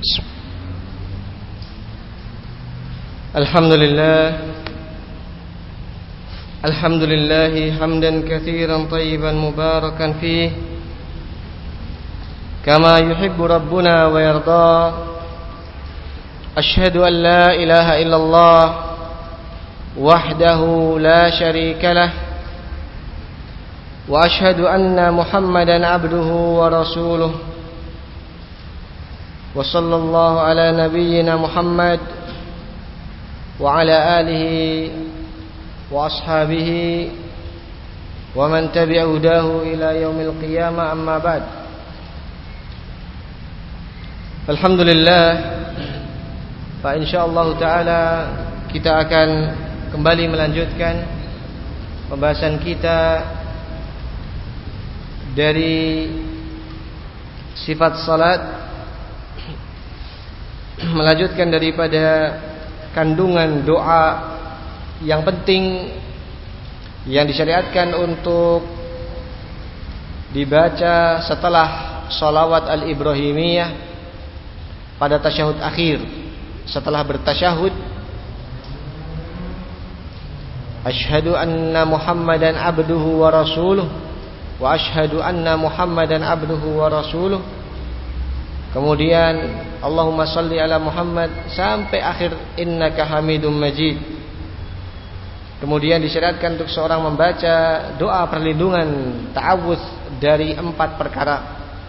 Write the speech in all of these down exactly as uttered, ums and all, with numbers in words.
Alhamdulillah Alhamdulillah hamdan katsiran tayyiban mubarakan fih kama yuhibbu rabbuna wa yarda. Ashhadu an la ilaha illallah wahdahu la syarika lah wa ashhadu anna Muhammadan abduhu wa rasuluh. Wa sallallahu ala nabiyyina Muhammad wa ala alihi wa ashabihi wa man tabi'a hudahu ila yaumil qiyamah, amma ba'd. Alhamdulillah, fa insyaallah taala kita akan kembali melanjutkan pembahasan kita dari sifat salat, melanjutkan daripada kandungan doa yang penting yang disyariatkan untuk dibaca setelah sholawat al-Ibrahimiyah pada tasyahud akhir. Setelah bertasyahud, asyhadu anna Muhammadan abduhu wa rasuluh wa asyhadu anna Muhammadan abduhu wa rasuluh. Kemudian Allahumma salli ala Muhammad sampai akhir innaka Hamidum Majid. Kemudian disyariatkan untuk seorang membaca doa perlindungan ta'awudz dari empat perkara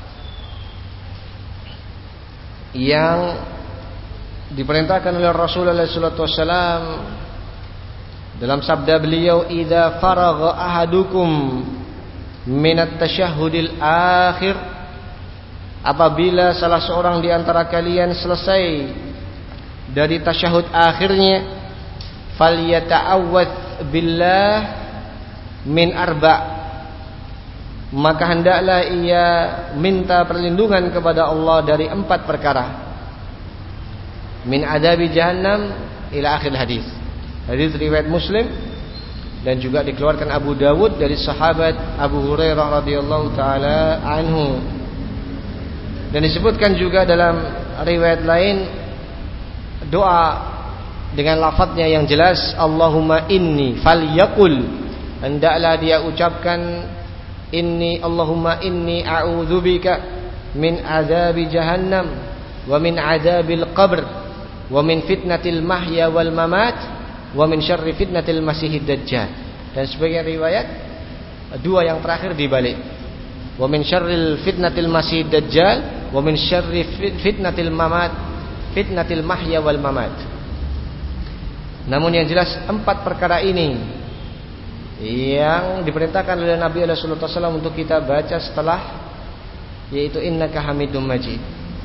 yang diperintahkan oleh Rasulullah sallallahu alaihi wasallam dalam sabda beliau, idza faragha ahadukum minat tasyahhudil akhir, apabila salah seorang di antara kalian selesai dari tasyahud akhirnya, falyata'awwadz billah min arba', maka hendaklah ia minta perlindungan kepada Allah dari empat perkara. Min adabi jahannam ila akhir hadis. Hadis riwayat Muslim dan juga dikeluarkan Abu Dawud dari sahabat Abu Hurairah radhiyallahu taala anhu. Dan disebutkan juga dalam riwayat lain doa dengan lafadznya yang jelas, Allahumma inni falyaqul, hendaklah dia ucapkan inni Allahumma inni a'udzubika min azabi jahannam wa min azabil qabr wa min fitnatil mahya wal mamat wa min syarri fitnatil masihid dajjal. Dan sebagian riwayat dua yang terakhir dibalik, wa min syarril fitnatil masihid dajjal wa min syarri fitnatil mamat fitnatil mahya wal mamat. Namun yang jelas empat perkara ini yang diperintahkan oleh Nabi sallallahu alaihi wasallam untuk kita baca setelah, yaitu innaka Hamidum Majid.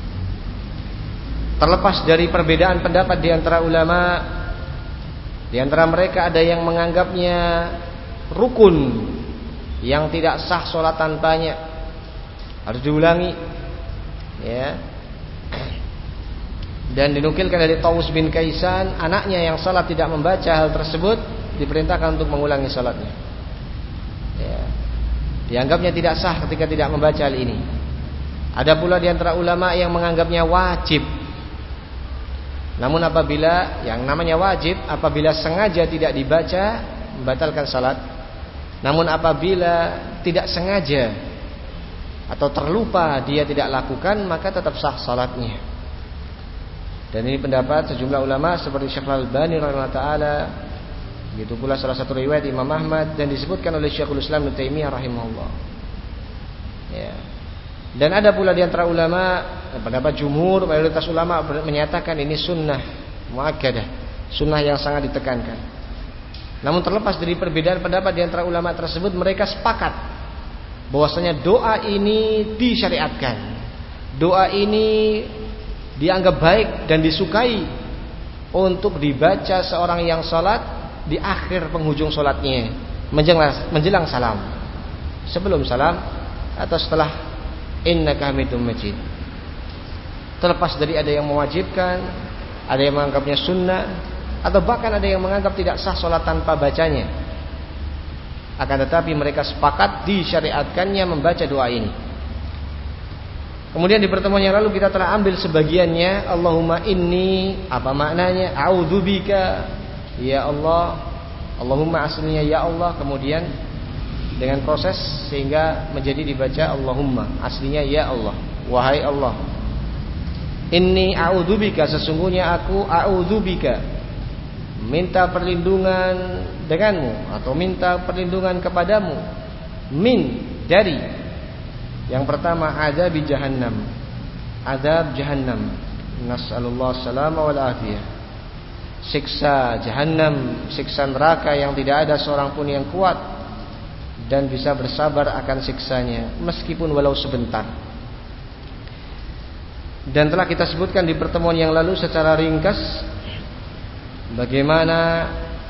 Terlepas dari perbedaan pendapat di antara ulama, di antara mereka ada yang menganggapnya rukun yang tidak sah sholat tanpanya, harus diulangi, ya. Dan dinukilkan dari Tawus bin Kaisan, anaknya yang salat tidak membaca hal tersebut diperintahkan untuk mengulangi salatnya, ya. Dianggapnya tidak sah ketika tidak membaca hal ini. Ada pula di antara ulama yang menganggapnya wajib. Namun apabila yang namanya wajib, apabila sengaja tidak dibaca, membatalkan salat. Namun apabila tidak sengaja atau terlupa dia tidak lakukan, maka tetap sah salatnya. Dan ini pendapat sejumlah ulama seperti Syekh Al-Albani rahimahullah taala, begitu pula salah satu riwayat Imam Ahmad, dan disebutkan oleh Syekhul Islam Ibnu Taimiyah rahimahullah, ya. Dan ada pula di antara ulama, pendapat jumhur, mayoritas ulama menyatakan ini sunnah muakkadah, sunnah yang sangat ditekankan. Namun terlepas dari perbedaan pendapat di antara ulama tersebut, mereka sepakat bahwasanya doa ini disyariatkan, doa ini dianggap baik dan disukai untuk dibaca seorang yang salat di akhir penghujung salatnya, menjelang, menjelang salam, sebelum salam atau setelah innaka Hamidum Majid. Terlepas dari ada yang mewajibkan, ada yang menganggapnya sunnah, atau bahkan ada yang menganggap tidak sah salat tanpa bacanya, akan tetapi mereka sepakat disyariatkannya membaca doa ini. Kemudian di pertemuan yang lalu kita telah ambil sebagiannya. Allahumma inni, apa maknanya? A'udzubika, ya Allah. Allahumma aslinya ya Allah, kemudian dengan proses sehingga menjadi dibaca Allahumma, aslinya ya Allah, wahai Allah. Inni a'udzubika, sesungguhnya aku a'udzubika, minta perlindungan denganmu atau minta perlindungan kepadamu, min, dari. Yang pertama azab jahannam, azab jahannam, nas'alullah salama wal afiyah. Siksa jahannam, siksa neraka yang tidak ada seorang pun yang kuat dan bisa bersabar akan siksanya meskipun walau sebentar. Dan telah kita sebutkan di pertemuan yang lalu secara ringkas bagaimana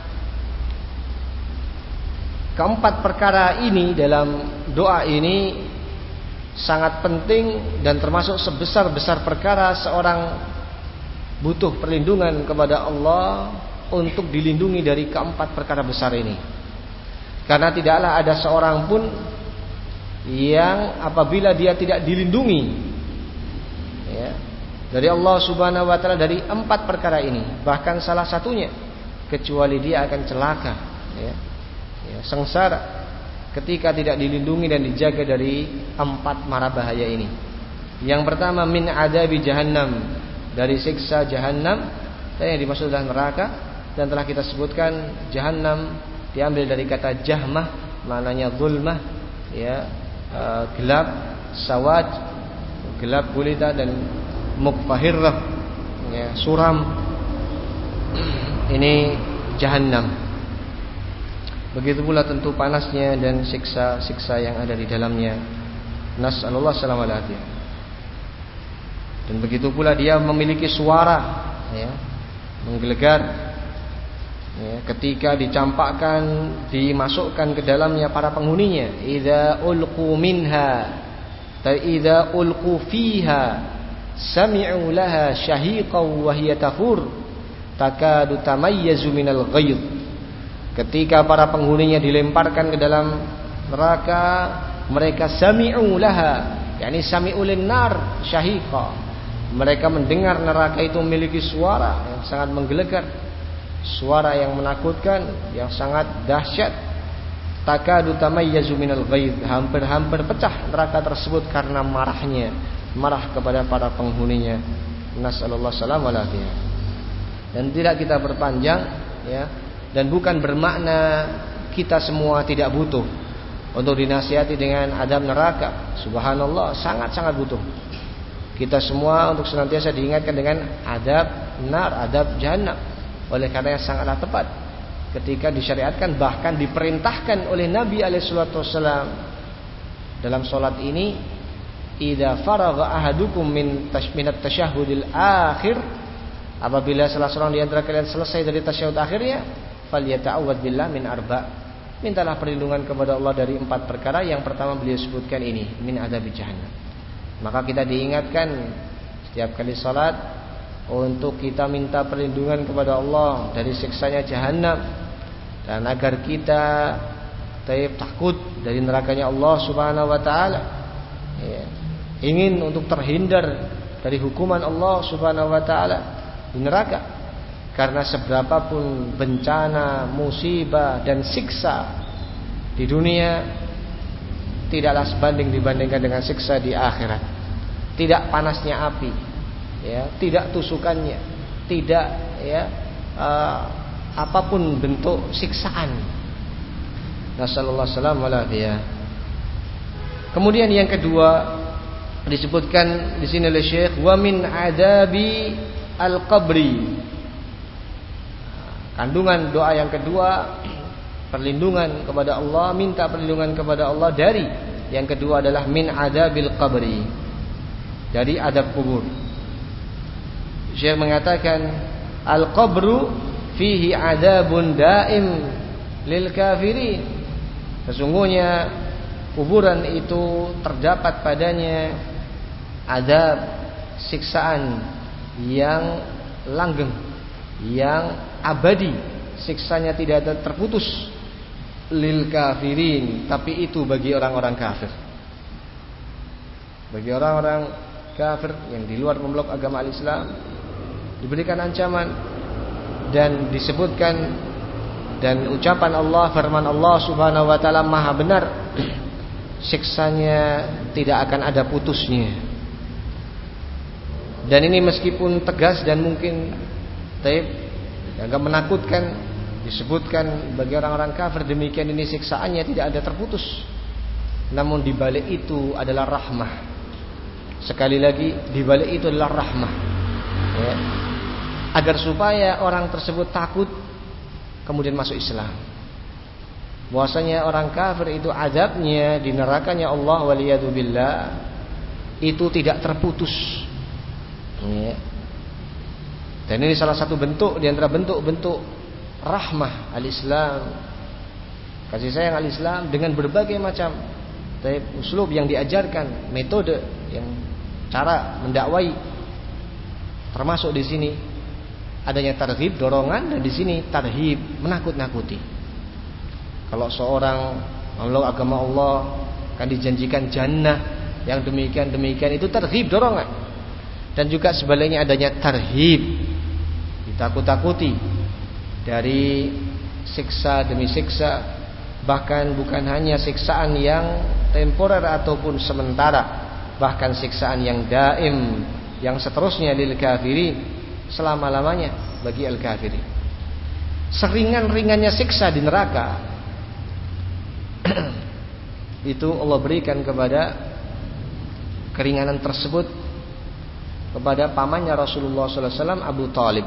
keempat perkara ini dalam doa ini sangat penting dan termasuk sebesar-besar perkara seorang butuh perlindungan kepada Allah untuk dilindungi dari keempat perkara besar ini. Karena tidaklah ada seorang pun yang apabila dia tidak dilindungi ya, dari Allah Subhanahu wa taala dari empat perkara ini, bahkan salah satunya, kecuali dia akan celaka ya, ya, sengsara ketika tidak dilindungi dan dijaga dari empat mara bahaya ini. Yang pertama min adabi jahannam, dari siksa jahannam, dan yang dimaksud adalah neraka. Dan telah kita sebutkan jahannam diambil dari kata jahmah, maknanya zulmah ya, uh, gelap, sawad, gelap gulita, dan mukfahirrah ya, suram. Ini jahannam. Begitu pula tentu panasnya dan siksa-siksa yang ada di dalamnya. Nas'alullah salamal afiyah. Dan begitu pula dia memiliki suara ya, menggelegar ya, ketika dicampakkan, dimasukkan ke dalamnya para penghuninya. Idza ulqu minha, ta idza ulqu fiha sami'u laha syahiqan wa hiya tafur takadu tamayyazu minal ghayz. Ketika para penghuninya dilemparkan ke dalam neraka, mereka sami'u laha, yakni sami'u linnar syahiqa. Mereka mendengar neraka itu memiliki suara yang sangat menggelegar, suara yang menakutkan, yang sangat dahsyat. Takadu tamayyazu minal ghaiz, hampir-hampir pecah neraka tersebut karena marahnya, marah kepada para penghuninya. Nasallallahu salam wal afiyah. Dan tidak kita berpanjang ya, dan bukan bermakna kita semua tidak butuh untuk dinasihati dengan adab neraka. Subhanallah, sangat-sangat butuh. Kita semua untuk senantiasa diingatkan dengan adab nar, adab jahannam. Oleh karena sangatlah tepat ketika disyariatkan, bahkan diperintahkan oleh Nabi alaihi salatu wasallam dalam salat ini, idza faragha ahadukum min tashminat tasyahhudil akhir, apabila salah seorang di antara kalian selesai dari tasyahud akhirnya, falyata'awwad billah min arba, mintalah perlindungan kepada Allah dari empat perkara. Yang pertama beliau sebutkan ini, min adzabi jahannam. Maka kita diingatkan setiap kali salat untuk kita minta perlindungan kepada Allah dari siksanya jahannam, dan agar kita takut dari nerakanya Allah Subhanahu wa taala ya, ingin untuk terhindar dari hukuman Allah Subhanahu wa taala di neraka. Karena seberapapun bencana, musibah dan siksa di dunia tidaklah sebanding dibandingkan dengan siksa di akhirat. Tidak panasnya api, ya, tidak tusukannya, tidak ya uh, apapun bentuk siksaan. Nasallallahu salam wal afiyah. Kemudian yang kedua disebutkan di sini oleh Syekh, wa min adabi al-qabri. Kandungan doa yang kedua, perlindungan kepada Allah, minta perlindungan kepada Allah dari yang kedua adalah min adabil qabri, dari adab kubur. Syekh mengatakan al-qabru fihi adabun daim lil kafirin. Sesungguhnya kuburan itu terdapat padanya adab, siksaan yang langgeng, yang abadi, siksanya tidak ada terputus, lil kafirin, tapi itu bagi orang-orang kafir, bagi orang-orang kafir yang di luar memeluk agama al-Islam diberikan ancaman dan disebutkan, dan ucapan Allah, firman Allah Subhanahu wa taala maha benar, siksanya tidak akan ada putusnya. Dan ini meskipun tegas dan mungkin taib agak menakutkan, disebutkan bagi orang-orang kafir demikian, ini siksaannya tidak ada terputus. Namun di balik itu adalah rahmah. Sekali lagi, di balik itu adalah rahmah, ya. Agar supaya orang tersebut takut kemudian masuk Islam. Bahwasanya orang kafir itu azabnya di nerakanya Allah waliyadzubillah itu tidak terputus, ya. Dan ini salah satu bentuk di antara bentuk-bentuk rahmah al-Islam, kasih sayang al-Islam dengan berbagai macam uslub yang diajarkan, metode yang cara mendakwai. Termasuk di sini adanya targhib, dorongan, dan di sini tarhib, menakut-nakuti. Kalau seorang memeluk agama Allah akan dijanjikan jannah yang demikian-demikian, itu tarhib, dorongan. Dan juga sebaliknya adanya tarhib, ditakut-takuti dari siksa demi siksa, bahkan bukan hanya siksaan yang temporer ataupun sementara, bahkan siksaan yang daim, yang seterusnya lil kafirin, selama-lamanya bagi al-kafirin. Seringan-ringannya siksa di neraka itu Allah berikan kepada keringanan tersebut kepada pamannya Rasulullah sallallahu alaihi wasallam, Abu Talib.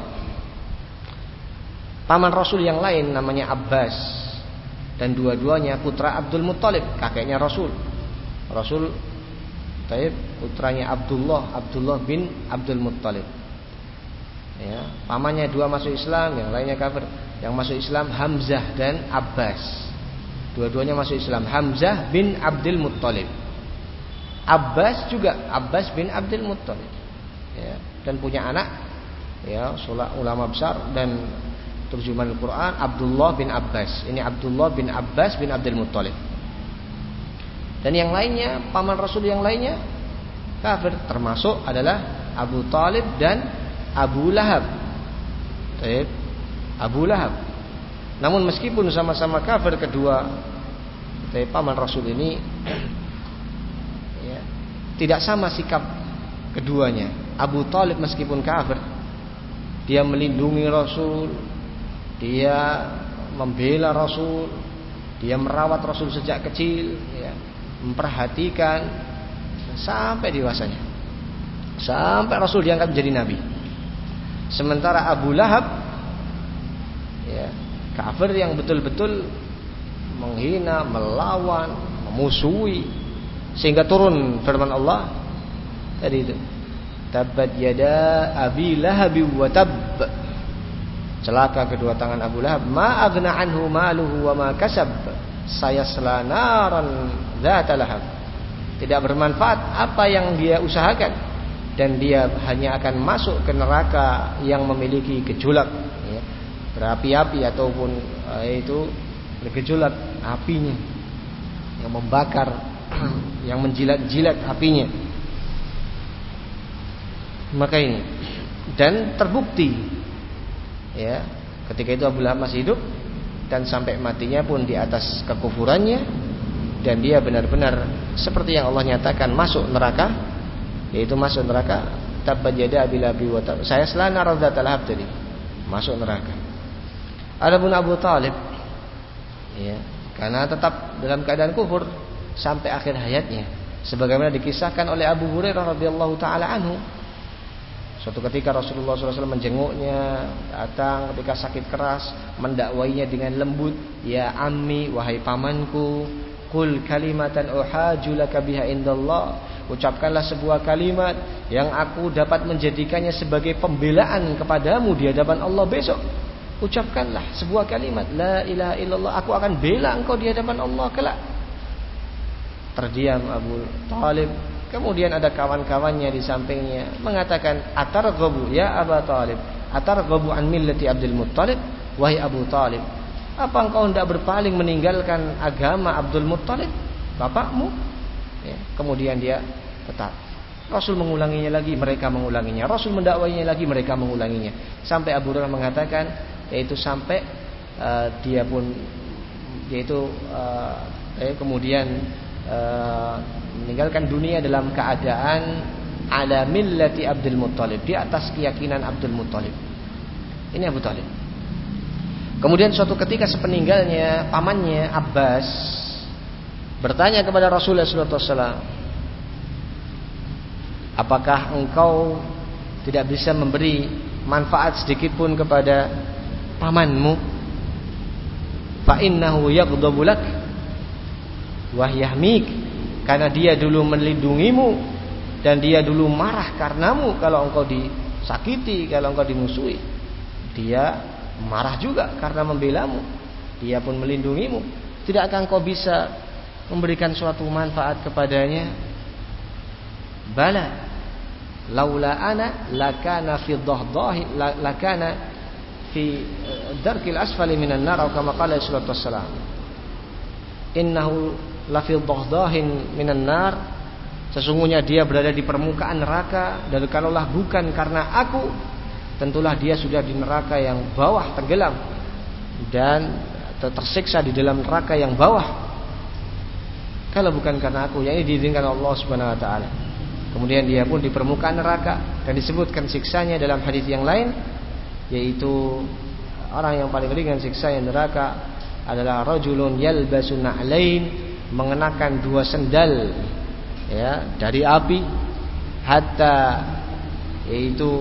Paman Rasul yang lain namanya Abbas, dan dua-duanya putra Abdul Muttalib, kakeknya Rasul. Rasul Taib putranya Abdullah, Abdullah bin Abdul Muttalib. Ya, pamannya dua masuk Islam, yang lainnya kafir. Yang masuk Islam Hamzah dan Abbas. Dua-duanya masuk Islam. Hamzah bin Abdul Muttalib. Abbas juga Abbas bin Abdul Muttalib. Ya, dan punya anak, ya, ulama besar dan terjemahan Al-Quran, Abdullah bin Abbas. Ini Abdullah bin Abbas bin Abdul Muttalib. Dan yang lainnya, paman Rasul yang lainnya kafir, termasuk adalah Abu Talib dan Abu Lahab. Abu Lahab. Namun meskipun sama-sama kafir kedua paman Rasul ini, ya, tidak sama sikap keduanya. Abu Talib meskipun kafir, dia melindungi Rasul, dia membela Rasul, dia merawat Rasul sejak kecil, ya, memperhatikan sampai dewasanya, sampai Rasul diangkat menjadi nabi. Sementara Abu Lahab, ya, kafir yang betul-betul menghina, melawan, memusuhi, sehingga turun firman Allah tadi itu, tabbat yada abi lahabi wa tab. Celaka kedua tangan Abu Lahab. Ma aghna anhu maluhu wa ma kasab, sayasla naran dzata lahab. Tidak bermanfaat apa yang dia usahakan, dan dia hanya akan masuk ke neraka yang memiliki gejolak, ya, berapi-api ataupun eh, itu bergejolak apinya yang membakar, yang menjilat-jilat apinya. Maka ini, dan terbukti, ya, ketika itu Abu Lahab masih hidup dan sampai matinya pun di atas kekufurannya, dan dia benar-benar seperti yang Allah nyatakan masuk neraka, yaitu masuk neraka. Tabbat yada abi lahabi wa tab, saya selana radzatal lahab, tadi masuk neraka. Adapun Abu Talib, ya, karena tetap dalam keadaan kufur sampai akhir hayatnya, sebagaimana dikisahkan oleh Abu Hurairah radhiyallahu taala anhu. Suatu ketika Rasulullah shallallahu alaihi wasallam menjenguknya, datang ketika sakit keras, mendakwainya dengan lembut, ya ammi, wahai pamanku, qul kalimatan uhaju laka biha indallah, ucapkanlah sebuah kalimat yang aku dapat menjadikannya sebagai pembelaan kepadamu di hadapan Allah besok. Ucapkanlah sebuah kalimat, la ilaha illallah, aku akan bela engkau di hadapan Allah kelak. Terdiam Abu Talib. Kemudian ada kawan-kawannya di sampingnya mengatakan, atarghabu ya Abu Talib, atarghabu an millati Abdul Muttalib, wahai Abu Talib, apa engkau hendak berpaling meninggalkan agama Abdul Muttalib, bapakmu? Ya, kemudian dia tetap Rasul mengulanginya lagi, mereka mengulanginya. Rasul mendakwainya lagi, mereka mengulanginya. Sampai Abu Hurairah mengatakan, yaitu sampai uh, dia pun, yaitu uh, eh, kemudian uh, meninggalkan dunia dalam keadaan ala millati Abdul Muttalib, di atas keyakinan Abdul Muttalib. Ini Abu Talib. Kemudian suatu ketika sepeninggalnya pamannya Abbas bertanya kepada Rasulullah shallallahu alaihi wasallam, apakah engkau tidak bisa memberi manfaat sedikit pun kepada pamanmu? Fa innahu yaghdabu lak wa yahmik, karena dia dulu melindungimu dan dia dulu marah karenamu kalau engkau disakiti, kalau engkau dimusuhi. Dia marah juga karena membelamu. Dia pun melindungimu. Tidakkah engkau bisa memberikan suatu manfaat kepadanya? Bala, laula ana lakana fi dhahdahi lakana fi darkil asfali minan nar, atau kama qala sallallahu alaihi wasallam. Innahu la fi dhahdahin minan nar, sesungguhnya dia berada di permukaan neraka, dan kalaulah bukan karena aku, tentulah dia sudah di neraka yang bawah, tenggelam dan tersiksa di dalam neraka yang bawah. Kalau bukan karena aku, yang ini diizinkan Allah Subhanahu wa taala. Kemudian dia pun di permukaan neraka, dan disebutkan siksanya dalam hadis yang lain, yaitu orang yang paling ringan siksa yang neraka adalah rajulun yalbasu na'lain, mengenakan dua sendal ya dari api, hatta yaitu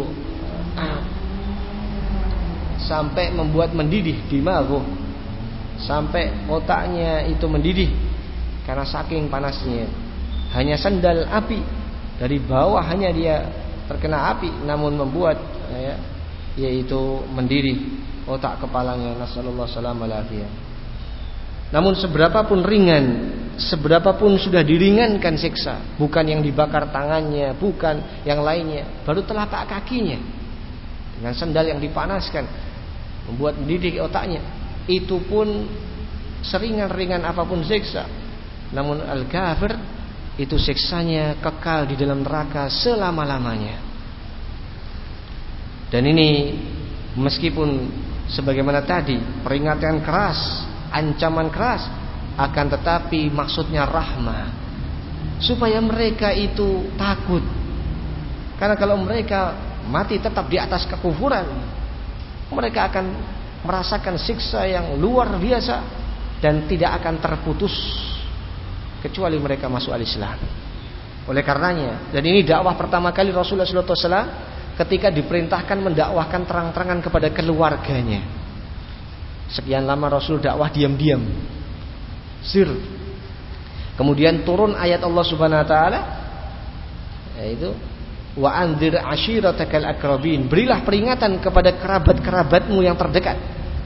sampai membuat mendidih dimaghu, sampai otaknya itu mendidih karena saking panasnya. Hanya sendal api, dari bawah hanya dia terkena api, namun membuat ya, yaitu mendidih otak kepalanya. Nasallallahu alaihi wasallam. Namun seberapapun ringan, seberapapun sudah diringankan siksa, bukan yang dibakar tangannya, bukan yang lainnya, baru telapak kakinya dengan sendal yang dipanaskan membuat mendidih otaknya, itu pun seringan-ringan apapun siksa. Namun al-kafir itu siksanya kekal di dalam neraka selama-lamanya. Dan ini meskipun sebagaimana tadi peringatan keras, ancaman keras, akan tetapi maksudnya rahmah, supaya mereka itu takut. Karena kalau mereka mati tetap di atas kekufuran, mereka akan merasakan siksa yang luar biasa dan tidak akan terputus kecuali mereka masuk al-Islam. Oleh karenanya, dan ini dakwah pertama kali Rasulullah shallallahu alaihi wasallam ketika diperintahkan mendakwahkan terang-terangan kepada keluarganya. Sekian lama Rasul dakwah diam-diam, sir. Kemudian turun ayat Allah Subhanahu wa taala, yaitu wa anzir ashiratakal aqrabin, berilah peringatan kepada kerabat-kerabatmu yang terdekat.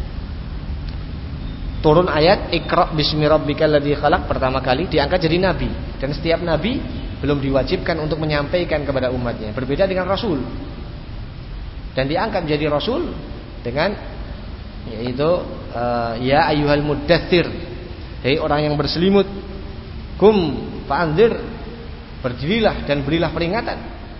Turun ayat Iqra bismi rabbikal ladzi khalaq, pertama kali diangkat jadi nabi, dan setiap nabi belum diwajibkan untuk menyampaikan kepada umatnya, berbeda dengan Rasul. Dan diangkat menjadi Rasul dengan yaitu uh, ya ayyuhal muddatsir, hei orang yang berselimut, kum fa'anzir, berdirilah dan berilah peringatan.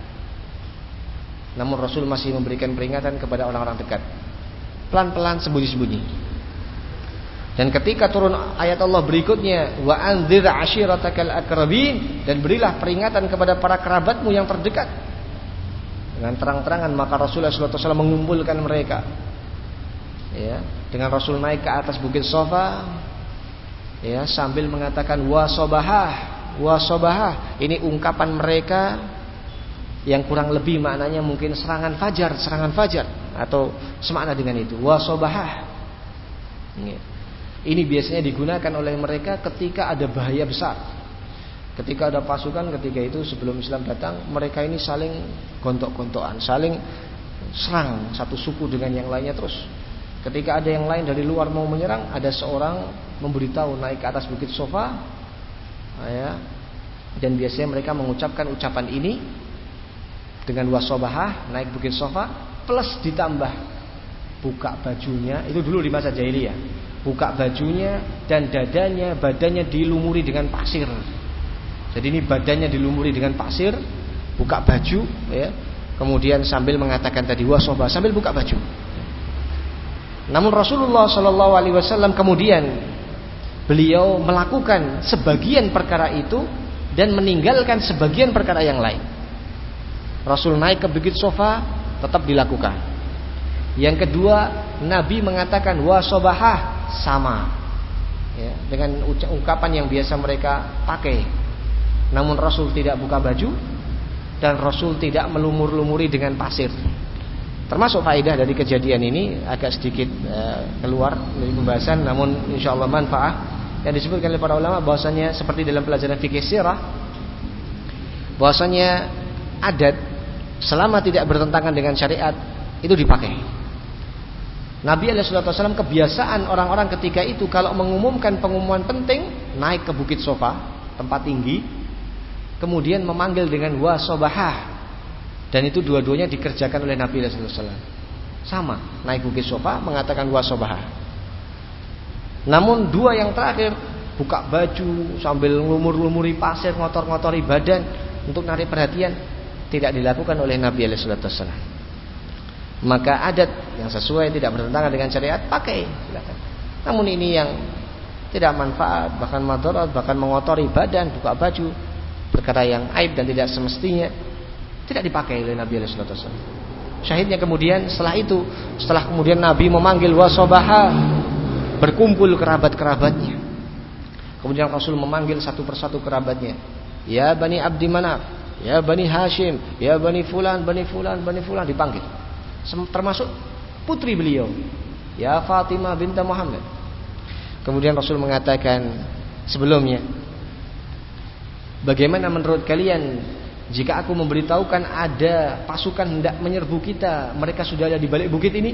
Namun Rasul masih memberikan peringatan kepada orang-orang dekat, pelan-pelan, sembunyi-sembunyi. Dan ketika turun ayat Allah berikutnya, wa anzir ashiratakal aqrabin, dan berilah peringatan kepada para kerabatmu yang terdekat, dengan terang-terangan, maka Rasulullah shallallahu alaihi wasallam mengumpulkan mereka. Ya, dengan Rasul naik ke atas bukit Safa, ya, sambil mengatakan wa sobahah, wa sobahah. Ini ungkapan mereka yang kurang lebih maknanya mungkin serangan fajar, serangan fajar, atau semakna dengan itu, wa sobahah. Ini biasanya digunakan oleh mereka ketika ada bahaya besar, ketika ada pasukan, ketika itu sebelum Islam datang, mereka ini saling gontok-gontokan, saling serang satu suku dengan yang lainnya terus. Ketika ada yang lain dari luar mau menyerang, ada seorang memberitahu naik ke atas bukit Safa, ya, dan biasanya mereka mengucapkan ucapan ini dengan wasobahah, naik bukit Safa, plus ditambah buka bajunya. Itu dulu di masa jahiliyah, buka bajunya dan dadanya, badannya dilumuri dengan pasir. Jadi ini badannya dilumuri dengan pasir, buka baju, ya, kemudian sambil mengatakan tadi wasobah, sambil buka baju. Namun Rasulullah Shallallahu Alaihi Wasallam kemudian beliau melakukan sebagian perkara itu dan meninggalkan sebagian perkara yang lain. Rasul naik ke bukit sofa tetap dilakukan. Yang kedua, Nabi mengatakan wasobahah, sama, ya, dengan ungkapan yang biasa mereka pakai. Namun Rasul tidak buka baju dan Rasul tidak melumur-lumuri dengan pasir. Termasuk faedah dari kejadian ini agak sedikit uh, keluar dari pembahasan, namun insyaallah manfaat yang disebutkan oleh para ulama bahwasanya seperti dalam pelajaran fikih sirah, bahwasanya adat selama tidak bertentangan dengan syariat itu dipakai. Nabi alaihi wasallam kebiasaan orang-orang ketika itu kalau mengumumkan pengumuman penting naik ke bukit sofa, tempat tinggi, kemudian memanggil dengan wasobahah, dan itu dua-duanya dikerjakan oleh Nabi alaihi wasallam. Sama, naik bukit sofa mengatakan wasobahah. Namun dua yang terakhir, buka baju sambil ngumur-ngumuri pasir, ngotor-ngotori badan untuk narik perhatian, tidak dilakukan oleh Nabi alaihi wasallam. Maka adat yang sesuai tidak bertentangan dengan syariat pakai, silakan. Namun ini yang tidak manfaat, bahkan madarat, bahkan mengotori badan, buka baju, perkara yang aib dan tidak semestinya, tidak dipakai oleh Nabi alaihi wasallam. Syahidnya kemudian setelah itu, setelah kemudian Nabi memanggil wasobaha, berkumpul kerabat-kerabatnya. Kemudian Rasul memanggil satu persatu kerabatnya. Ya Bani Abdi Manaf, ya Bani Hashim, ya Bani Fulan, Bani Fulan, Bani Fulan, dipanggil. Termasuk putri beliau, ya Fatimah binta Muhammad. Kemudian Rasul mengatakan sebelumnya, bagaimana menurut kalian jika aku memberitahukan ada pasukan hendak menyerbu kita, mereka sudah ada di balik bukit ini?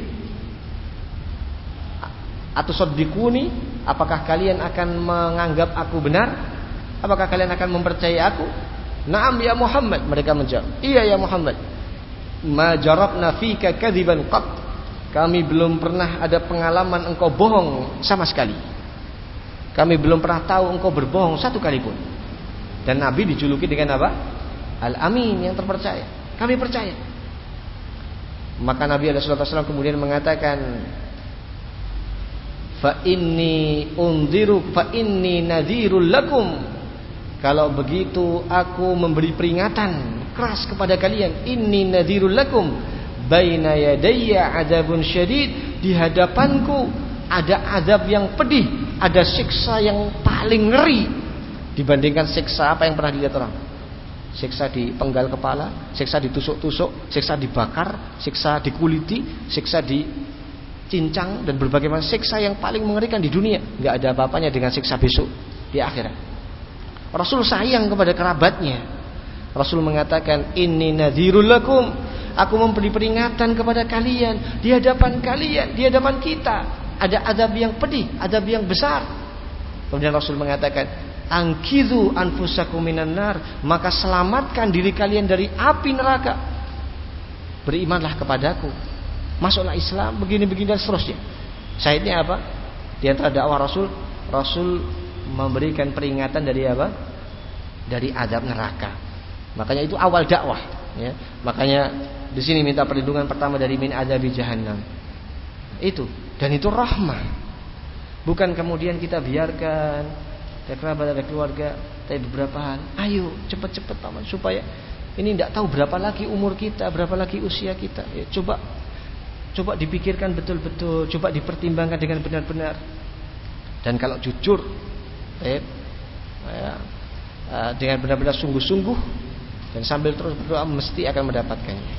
Atau saddiquni, apakah kalian akan menganggap aku benar? Apakah kalian akan mempercayai aku? Naam ya Muhammad, mereka menjawab, iya ya Muhammad. Ma jarabna fika kadziban qat, kami belum pernah ada pengalaman engkau bohong sama sekali. Kami belum pernah tahu engkau berbohong satu kali pun. Dan Nabi dijuluki dengan apa? Al-Amin, yang terpercaya. Kami percaya. Maka Nabi alaihi wasallam kemudian mengatakan, fa inni unziru fa inni nadhirul lakum. Kalau begitu aku memberi peringatan keras kepada kalian. Inni nadhirul lakum, baina yadayya adzabun syadid, di hadapanku ada azab yang pedih, ada siksa yang paling ngeri dibandingkan siksa apa yang pernah dilihat orang. Siksa dipenggal kepala, siksa ditusuk-tusuk, siksa dibakar, siksa dikuliti, siksa dicincang, dan berbagai macam siksa yang paling mengerikan di dunia. Enggak ada apa-apanya dengan siksa besok di akhirat. Rasul sayang kepada kerabatnya. Rasul mengatakan, inni nadhirul lakum, aku memberi peringatan kepada kalian, di hadapan kalian, di hadapan kita ada azab yang pedih, azab yang besar. Kemudian Rasul mengatakan, angkizu anfusakum minan nar, maka selamatkan diri kalian dari api neraka. Berimanlah kepadaku, masuklah Islam, begini-begini dan seterusnya. Syahidnya apa? Di antara dakwah Rasul, Rasul memberikan peringatan dari apa? Dari azab neraka. Makanya itu awal dakwah, ya. Makanya di sini minta perlindungan pertama dari min adzabi jahannam. Itu, dan itu rahmah. Bukan kemudian kita biarkan ada kerabat, ada keluarga, tapi beberapa hal, ayo cepat-cepat paman, supaya ini tidak tahu berapa lagi umur kita, berapa lagi usia kita. Ya, coba coba dipikirkan betul-betul, coba dipertimbangkan dengan benar-benar. Dan kalau jujur, eh, ya, dengan benar-benar sungguh-sungguh dan sambil terus berdoa, mesti akan mendapatkannya.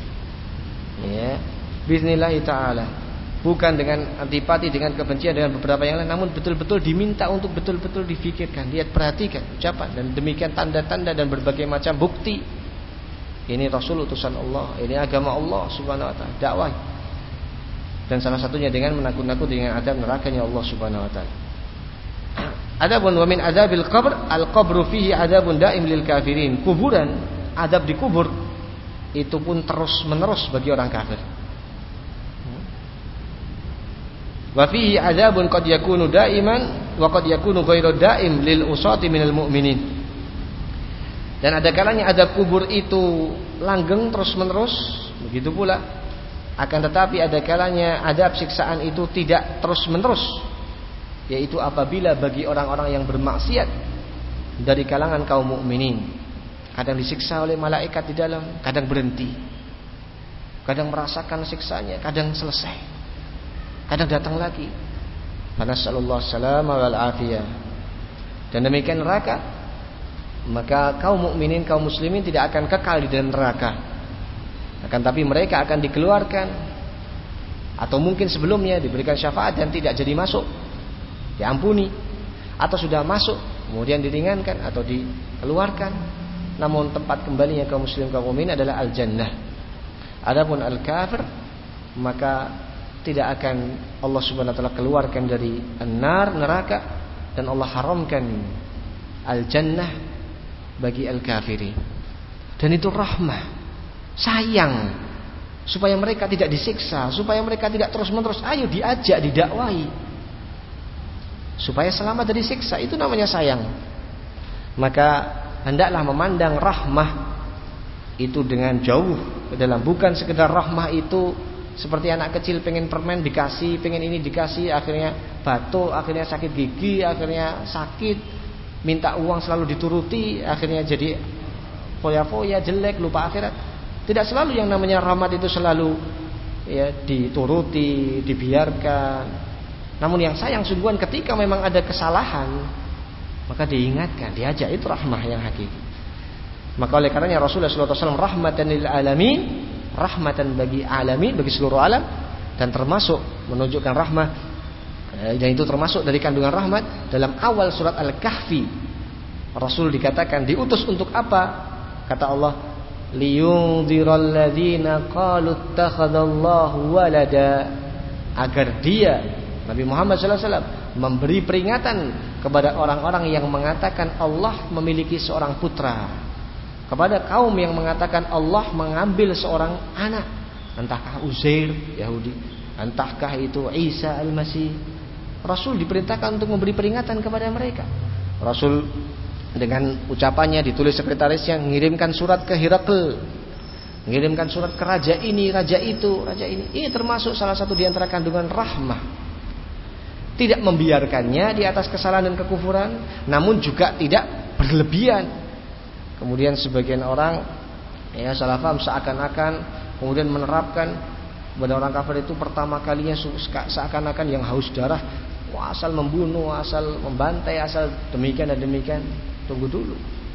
Ya, bismillah taala. Bukan dengan antipati, dengan kebencian, dengan beberapa yang lain, namun betul-betul diminta untuk betul-betul difikirkan, lihat, perhatikan ucapan, dan demikian tanda-tanda dan berbagai macam bukti. Ini Rasul utusan Allah, ini agama Allah Subhanahu wa taala, dakwah. Dan salah satunya dengan menakut-nakut dengan azab nerakanya Allah Subhanahu wa taala. Adapun wa min adzabil qabr, al-qabru fihi adzabun daim lil kafirin. Kuburan, azab di kubur itu pun terus-menerus bagi orang kafir. Wa fihi adzabun qad yakunu daiman wa qad yakunu ghairu daim lil usati minal mu'minin. Dan ada kalanya azab kubur itu langgeng terus-menerus, begitu pula akan tetapi ada kalanya adab siksaan itu tidak terus-menerus, yaitu apabila bagi orang-orang yang bermaksiat dari kalangan kaum mukminin, kadang disiksa oleh malaikat di dalam, kadang berhenti, kadang merasakan siksanya, kadang selesai, kadang datang lagi. Nasallallahu salama wal afiyah. Dan demikian neraka, maka kaum mukminin, kaum muslimin tidak akan kekal di dalam neraka, akan tapi mereka akan dikeluarkan, atau mungkin sebelumnya diberikan syafaat dan tidak jadi masuk, diampuni, atau sudah masuk kemudian diringankan atau dikeluarkan. Namun tempat kembalinya kaum muslim kaum mukmin adalah al-jannah. Adapun al-kafir, maka tidak akan Allah Subhanahu wa taala keluarkan dari an-nar, neraka, dan Allah haramkan al-jannah bagi al-kafiri. Dan itu rahmah, sayang, supaya mereka tidak disiksa, supaya mereka tidak terus-menerus, ayo diajak, didakwahi supaya selamat dari siksa. Itu namanya sayang. Maka hendaklah memandang rahmah itu dengan jauh ke dalam, bukan sekedar rahmah itu seperti anak kecil pengen permen dikasih, pengen ini dikasih, akhirnya batuk, akhirnya sakit gigi, akhirnya sakit, minta uang selalu dituruti, akhirnya jadi foya-foya, jelek, lupa akhirat. Tidak selalu yang namanya rahmat itu selalu ya dituruti, dibiarkan. Namun yang sayang sungguhan ketika memang ada kesalahan, maka diingatkan, diajak, itu rahmah yang hakiki. Maka oleh karenanya Rasulullah shallallahu alaihi wasallam rahmatan lil alamin, rahmatan bagi alamin, bagi seluruh alam, dan termasuk menunjukkan rahmah, dan itu termasuk dari kandungan rahmat. Dalam awal surat Al-Kahfi, Rasul dikatakan diutus untuk apa? Kata Allah, liyundziral ladzina qalu ittakhadallahu walada, agar dia, Nabi Muhammad shallallahu alaihi wasallam, memberi peringatan kepada orang-orang yang mengatakan Allah memiliki seorang putra, kepada kaum yang mengatakan Allah mengambil seorang anak, entahkah Uzair Yahudi, entahkah itu Isa Al-Masih. Rasul diperintahkan untuk memberi peringatan kepada mereka. Rasul dengan ucapannya, ditulis sekretarisnya, mengirimkan surat ke Herakl, mengirimkan surat ke raja ini, raja itu, raja ini. Ini termasuk salah satu di antara kandungan rahmah. Tidak membiarkannya di atas kesalahan dan kekufuran, namun juga tidak berlebihan. Kemudian sebagian orang ya salah paham, seakan-akan kemudian menerapkan kepada orang kafir itu pertama kalinya seakan-akan yang haus darah, wah, asal membunuh, asal membantai, asal demikian dan demikian. Tunggu dulu,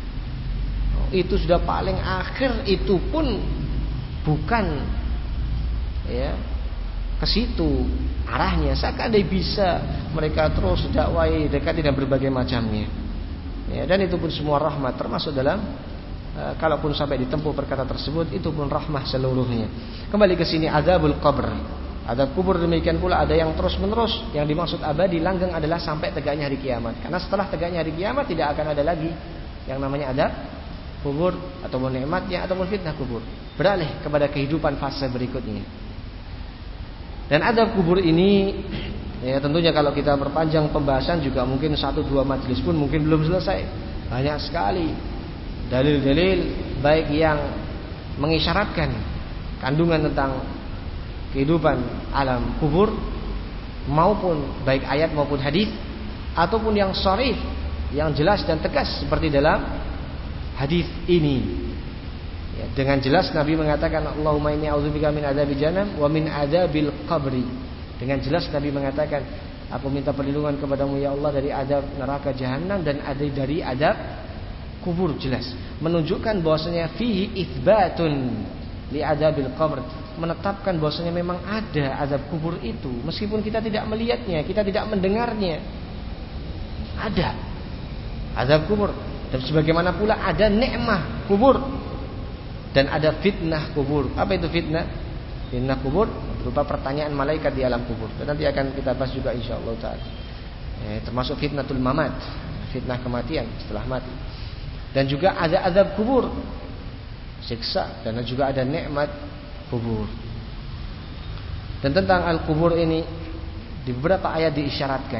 itu sudah paling akhir, itu pun bukan ya ke situ arahnya. Seakan-akan bisa mereka terus dakwai dekati dan berbagai macamnya. Ya, dan itu pun semua rahmat, termasuk dalam uh, kalaupun sampai ditempuh perkara tersebut, itu pun rahmah seluruhnya. Kembali ke sini, azabul qabr, azab kubur demikian pula ada yang terus menerus. Yang dimaksud abadi langgeng adalah sampai tegaknya hari kiamat. Karena setelah tegaknya hari kiamat tidak akan ada lagi yang namanya azab kubur ataupun nikmatnya ataupun fitnah kubur. Beralih kepada kehidupan fase berikutnya. Dan azab kubur ini, ya tentunya kalau kita berpanjang pembahasan juga mungkin satu dua majelis pun mungkin belum selesai. Banyak sekali dalil-dalil baik yang mengisyaratkan kandungan tentang kehidupan alam kubur, maupun baik ayat maupun hadis, ataupun yang sharih, yang jelas dan tegas seperti dalam hadis ini. Ya, dengan jelas Nabi mengatakan, Allahumma inni a'udzubika min adzabil jahannam wa min adzabil qabri. Dengan jelas Nabi mengatakan, aku minta perlindungan kepadamu ya Allah dari azab neraka jahanam dan ada dari azab kubur. Jelas menunjukkan bahwasanya fihi itsbatun li adzabil qabr, menetapkan bahwasanya memang ada azab kubur itu meskipun kita tidak melihatnya, kita tidak mendengarnya. Ada azab kubur, dan sebagaimana pula ada nikmah kubur dan ada fitnah kubur. Apa itu fitnah? Fitnah kubur berupa pertanyaan malaikat di alam kubur. Dan nanti akan kita bahas juga insyaallah taala. Eh, termasuk fitnatul mamat, fitnah kematian setelah mati. Dan juga ada azab kubur, siksa, dan juga ada nikmat kubur. Dan tentang al-kubur ini di beberapa ayat diisyaratkan.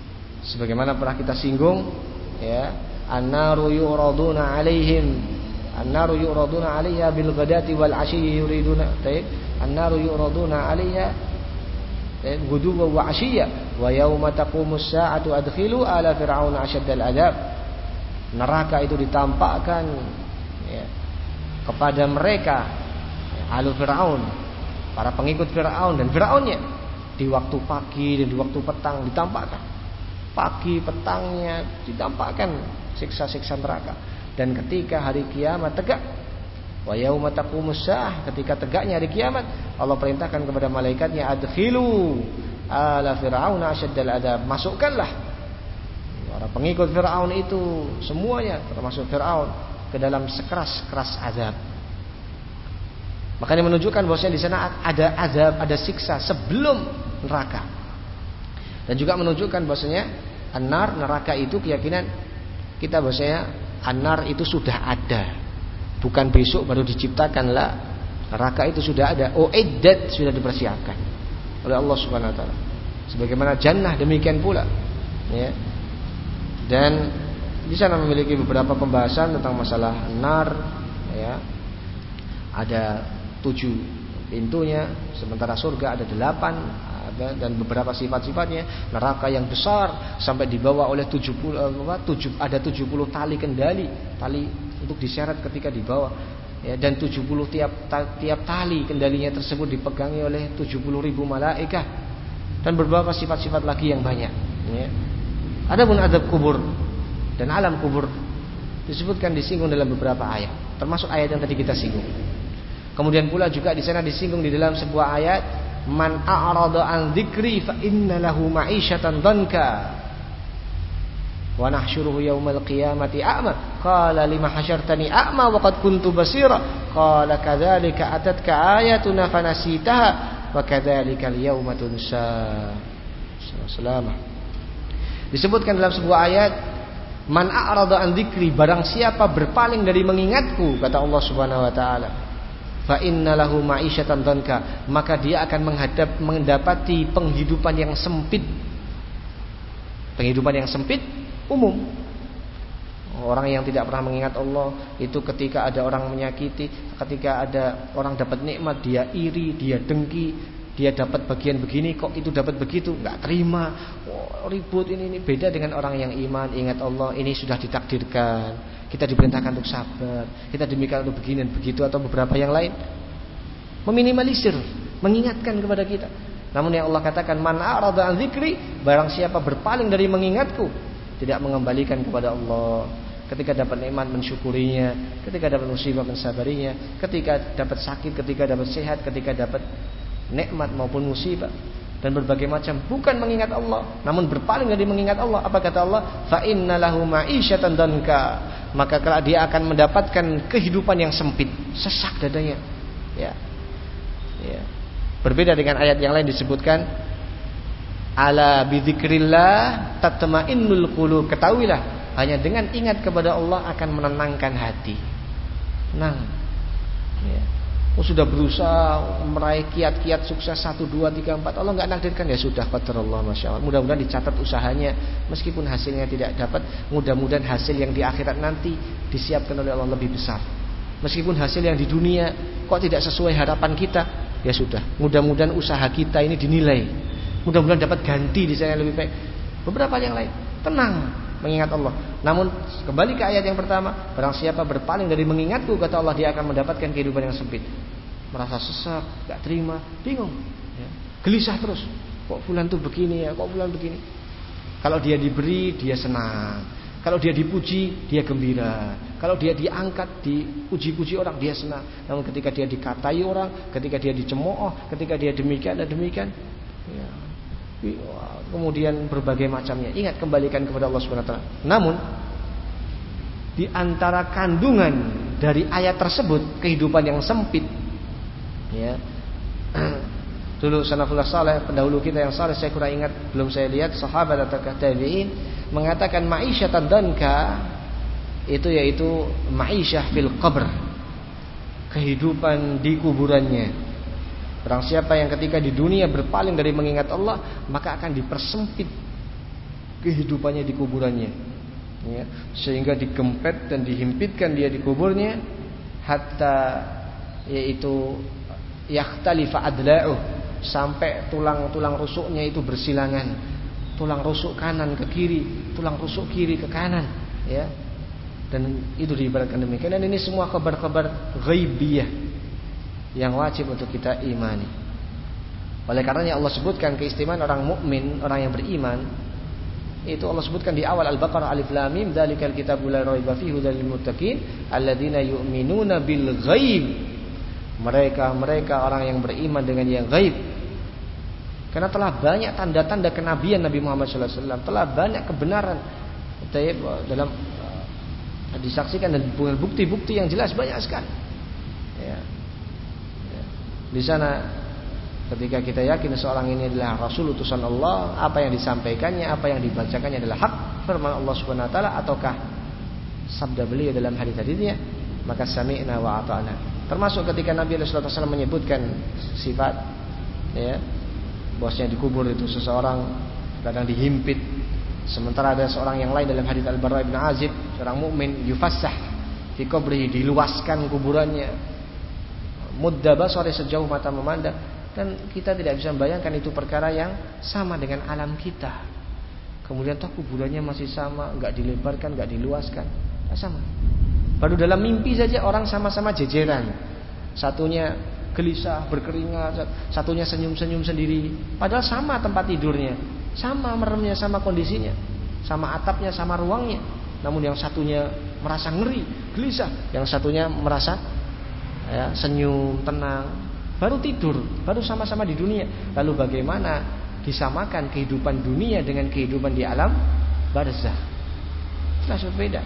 Sebagaimana pernah kita singgung, ya, an-naru yuraduna 'alaihim An-naru yu'raduna 'alaiha bil ghadati wal 'ashiyyi yuriduna. Taib. An-naru yu'raduna 'alaiha ghuduwan wa 'ashiyya wa yauma taqumus sa'atu adkhilu ala fir'auna asyaddal 'adzab. Neraka itu ditampakkan ya, kepada mereka ya, alu Fir'aun, para pengikut Fir'aun dan Fir'aunnya di waktu pagi dan di waktu petang ditampakkan. Pagi petangnya ditampakkan siksa-siksa neraka. Dan ketika hari kiamat tegak, wa yauma taqumus saah, ketika tegaknya hari kiamat, Allah perintahkan kepada malaikatnya, adkhilu ala fir'auna asyaddal adzab, masukkanlah para pengikut Fir'aun itu semuanya termasuk Fir'aun ke dalam sekeras-keras azab. Makanya menunjukkan bahwasanya di sana ada azab, ada siksa sebelum neraka. Dan juga menunjukkan bahwasanya an-nar, neraka itu keyakinan kita bahwasanya an-nar itu sudah ada. Bukan besok baru diciptakan lah. Neraka itu sudah ada, uiddat, sudah dipersiapkan oleh Allah Subhanahu wa taala. Sebagaimana jannah demikian pula. Ya. Dan di sana memiliki beberapa pembahasan tentang masalah nar, ya. Ada tujuh pintunya, sementara surga ada delapan, ada, dan beberapa sifat-sifatnya. Neraka yang besar sampai dibawa oleh tujuh puluh, apa, tujuh, ada tujuh puluh tali kendali, tali untuk diseret ketika dibawa, ya, dan tujuh puluh tiap tiap tali kendalinya tersebut dipegangi oleh tujuh puluh ribu malaikat, dan beberapa sifat-sifat lagi yang banyak, ya. Adapun azab kubur dan alam kubur disebutkan, disinggung dalam beberapa ayat, termasuk ayat yang tadi kita singgung. Kemudian pula juga di sana disinggung di dalam sebuah ayat, man a'rada an dzikri fa inna lahu ma'isyatan dhanka wa nahsyuruhu yaumal qiyamati a'ma qala lima hasyartani a'ma wa qad kuntu basira qala kadzalika atatka ayatuna fanasitaha wa kadzalikal yauma tunsa. Salamah. Disebutkan dalam sebuah ayat, man a'rada an dzikri, barang siapa berpaling dari mengingatku, kata Allah Subhanahu wa taala, fa inna lahu ma'isyatan dhanka, maka dia akan menghadap mendapati penghidupan yang sempit. Penghidupan yang sempit umum. Orang yang tidak pernah mengingat Allah itu ketika ada orang menyakiti, ketika ada orang dapat nikmat, dia iri, dia dengki. Dia dapat bagian begini, kok itu dapat begitu, nggak terima, oh, ribut ini ini. Beda dengan orang yang iman, ingat Allah, ini sudah ditakdirkan, kita diperintahkan untuk sabar, kita demikian untuk begini dan begitu, atau beberapa yang lain. Meminimalisir, mengingatkan kepada kita. Namun yang Allah katakan, man a'rada an dzikri, barang siapa berpaling dari mengingatku, tidak mengembalikan kepada Allah. Ketika dapat nikmat mensyukurinya, ketika dapat musibah mensabarinya, ketika dapat sakit, ketika dapat sehat, ketika dapat nikmat maupun musibah dan berbagai macam, bukan mengingat Allah namun berpaling dari mengingat Allah. Apa kata Allah? Fa innalahu ma'isyatan dhanka, maka kelak dia akan mendapatkan kehidupan yang sempit, sesak dadanya, ya. Ya. Berbeda dengan ayat yang lain disebutkan, ala bidzikrillah tatma'innul qulub, ketahuilah hanya dengan ingat kepada Allah akan menenangkan hati. Tenang, ya. Oh, sudah berusaha meraih kiat-kiat sukses satu, dua, tiga, empat, Allah nggak nakdirkan, ya sudah, qadarullah, masya Allah. Mudah-mudahan dicatat usahanya, meskipun hasilnya tidak dapat, mudah-mudahan hasil yang di akhirat nanti disiapkan oleh Allah lebih besar. Meskipun hasil yang di dunia kok tidak sesuai harapan kita, ya sudah, mudah-mudahan usaha kita ini dinilai, mudah-mudahan dapat ganti di sana lebih baik. Beberapa yang lain, tenang mengingat Allah. Namun kembali ke ayat yang pertama, barang siapa berpaling dari mengingatku, kata Allah, dia akan mendapatkan kehidupan yang sempit. Merasa sesak, gak terima, bingung, ya. Gelisah terus. Kok fulan tuh begini ya, kok fulan begini. Kalau dia diberi, dia senang. Kalau dia dipuji, dia gembira. Kalau dia diangkat, dipuji-puji orang, dia senang. Namun ketika dia dikatai orang, ketika dia dicemooh, ketika dia demikian dan demikian, ya, kemudian berbagai macamnya, ingat, kembalikan kepada Allah Subhanahu wa taala. Namun di antara kandungan dari ayat tersebut, kehidupan yang sempit, ya. Dulu salafus saleh, pendahulu kita yang saleh, saya kurang ingat, belum saya lihat sahabat atau tabi'in mengatakan ma'isyatan dhanka, itu yaitu ma'isyah fil qabr, kehidupan di kuburannya. Barang siapa yang ketika di dunia berpaling dari mengingat Allah, maka akan dipersempit kehidupannya di kuburannya, ya, sehingga digempet dan dihimpitkan dia di kuburnya, hatta yaitu yakhtalifa adla'u, sampai tulang-tulang rusuknya itu bersilangan, tulang rusuk kanan ke kiri, tulang rusuk kiri ke kanan, ya. Dan itu diibaratkan demikian. Dan ini semua kabar-kabar ghaibiyah yang wajib untuk kita imani. Oleh karenanya Allah sebutkan keistimewaan orang mukmin, orang yang beriman. Itu Allah sebutkan di awal Al-Baqarah, Alif Lam Mim, dzalikal kitabul la raiba fihi hudal lil muttaqin alladzina yu'minuna bil ghaib. Mereka-mereka orang yang beriman dengan yang gaib. Karena telah banyak tanda-tanda kenabian Nabi Muhammad shallallahu alaihi wasallam, telah banyak kebenaran dalam disaksikan dan bukti-bukti yang jelas banyak sekali. Ya. Ya. Di sana ketika kita yakin seorang ini adalah Rasul utusan Allah, apa yang disampaikannya, apa yang dibacakannya adalah hak firman Allah Subhanahu wa taala ataukah sabda beliau dalam hadis-hadisnya, maka sami'na wa ata'na. Termasuk ketika Nabi sallallahu alaihi wasallam menyebutkan sifat, ya, bosnya dikubur itu seseorang kadang dihimpit, sementara ada seorang yang lain dalam hadis Al-Bara bin Azib, seorang mukmin yufassah fi qabrihi, diluaskan kuburannya mudda basari, sejauh mata memandang. Dan kita tidak bisa membayangkan itu perkara yang sama dengan alam kita. Kemudian toh kuburannya masih sama, enggak dilebarkan, enggak diluaskan, enggak sama. Baru dalam mimpi saja orang sama-sama jejeran, satunya gelisah berkeringat, satunya senyum-senyum sendiri, padahal sama tempat tidurnya, sama meremnya, sama kondisinya, sama atapnya, sama ruangnya. Namun yang satunya merasa ngeri, gelisah, yang satunya merasa ya, senyum, tenang, baru tidur, baru sama-sama di dunia. Lalu bagaimana disamakan kehidupan dunia dengan kehidupan di alam barzakh? Jelas berbeda.